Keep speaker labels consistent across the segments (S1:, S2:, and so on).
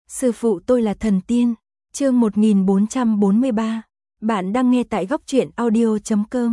S1: Sư phụ tôi là thần tiên. Chương 1443. Bạn đang nghe tại góc truyện audio.com.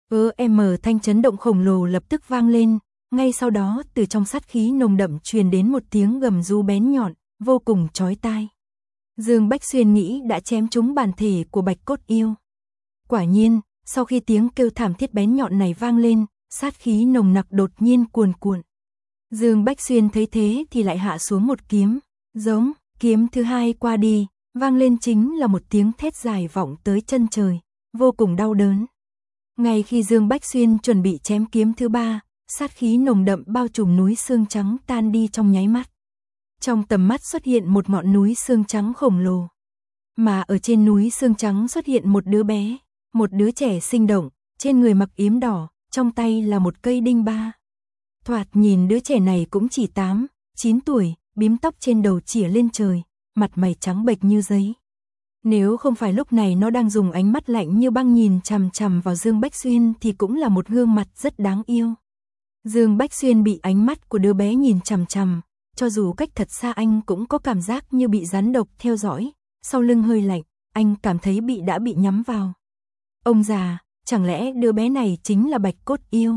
S1: Thanh chấn động khổng lồ lập tức vang lên, ngay sau đó từ trong sát khí nồng đậm truyền đến một tiếng gầm rú bén nhọn, vô cùng chói tai. Dương Bách Xuyên nghĩ đã chém trúng bản thể của Bạch Cốt Yêu. Quả nhiên, sau khi tiếng kêu thảm thiết bén nhọn này vang lên, sát khí nồng nặc đột nhiên cuồn cuộn. Dương Bách Xuyên thấy thế thì lại hạ xuống một kiếm, giống, kiếm thứ hai qua đi, vang lên chính là một tiếng thét dài vọng tới chân trời, vô cùng đau đớn. Ngay khi Dương Bách Xuyên chuẩn bị chém kiếm thứ ba, sát khí nồng đậm bao trùm núi xương trắng tan đi trong nháy mắt. Trong tầm mắt xuất hiện một ngọn núi xương trắng khổng lồ. Mà ở trên núi xương trắng xuất hiện một đứa bé, một đứa trẻ sinh động, trên người mặc yếm đỏ, trong tay là một cây đinh ba. Thoạt nhìn đứa trẻ này cũng chỉ 8, 9 tuổi, bím tóc trên đầu chỉa lên trời, mặt mày trắng bệch như giấy. Nếu không phải lúc này nó đang dùng ánh mắt lạnh như băng nhìn chằm chằm vào Dương Bách Xuyên thì cũng là một gương mặt rất đáng yêu. Dương Bách Xuyên bị ánh mắt của đứa bé nhìn chằm chằm, cho dù cách thật xa anh cũng có cảm giác như bị rắn độc theo dõi, sau lưng hơi lạnh, anh cảm thấy đã bị nhắm vào. Ông già, chẳng lẽ đứa bé này chính là Bạch Cốt Yêu?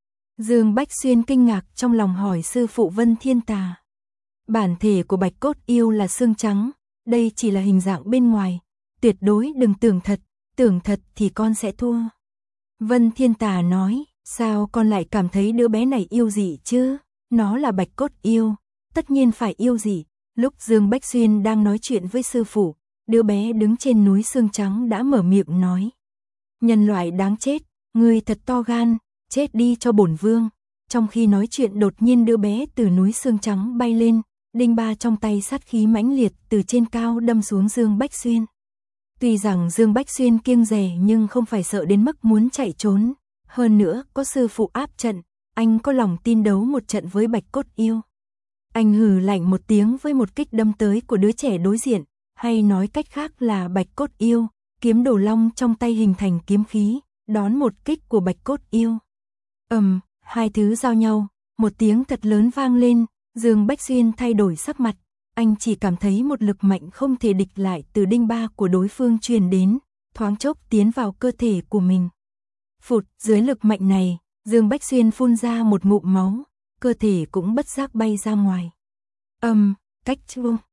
S1: Dương Bách Xuyên kinh ngạc trong lòng hỏi sư phụ Vân Thiên Tà. Bản thể của Bạch Cốt Yêu là xương trắng, đây chỉ là hình dạng bên ngoài, tuyệt đối đừng tưởng thật thì con sẽ thua. Vân Thiên Tà nói, sao con lại cảm thấy đứa bé này yêu dị chứ? Nó là Bạch Cốt Yêu, tất nhiên phải yêu dị. Lúc Dương Bách Xuyên đang nói chuyện với sư phụ, đứa bé đứng trên núi xương trắng đã mở miệng nói. Nhân loại đáng chết, ngươi thật to gan, chết đi cho bổn vương. Trong khi nói chuyện đột nhiên đứa bé từ núi xương trắng bay lên, đinh ba trong tay sát khí mãnh liệt từ trên cao đâm xuống Dương Bách Xuyên. Tuy rằng Dương Bách Xuyên kiêng dè nhưng không phải sợ đến mức muốn chạy trốn. Hơn nữa có sư phụ áp trận, anh có lòng tin đấu một trận với Bạch Cốt Yêu. Anh hừ lạnh một tiếng với một kích đâm tới của đứa trẻ đối diện, hay nói cách khác là Bạch Cốt Yêu, kiếm đồ long trong tay hình thành kiếm khí, đón một kích của Bạch Cốt Yêu. Hai thứ giao nhau, một tiếng thật lớn vang lên, Dương Bách Xuyên thay đổi sắc mặt, anh chỉ cảm thấy một lực mạnh không thể địch lại từ đinh ba của đối phương truyền đến, thoáng chốc tiến vào cơ thể của mình. Phụt, dưới lực mạnh này, Dương Bách Xuyên phun ra một ngụm máu, cơ thể cũng bất giác bay ra ngoài. Cách chuông.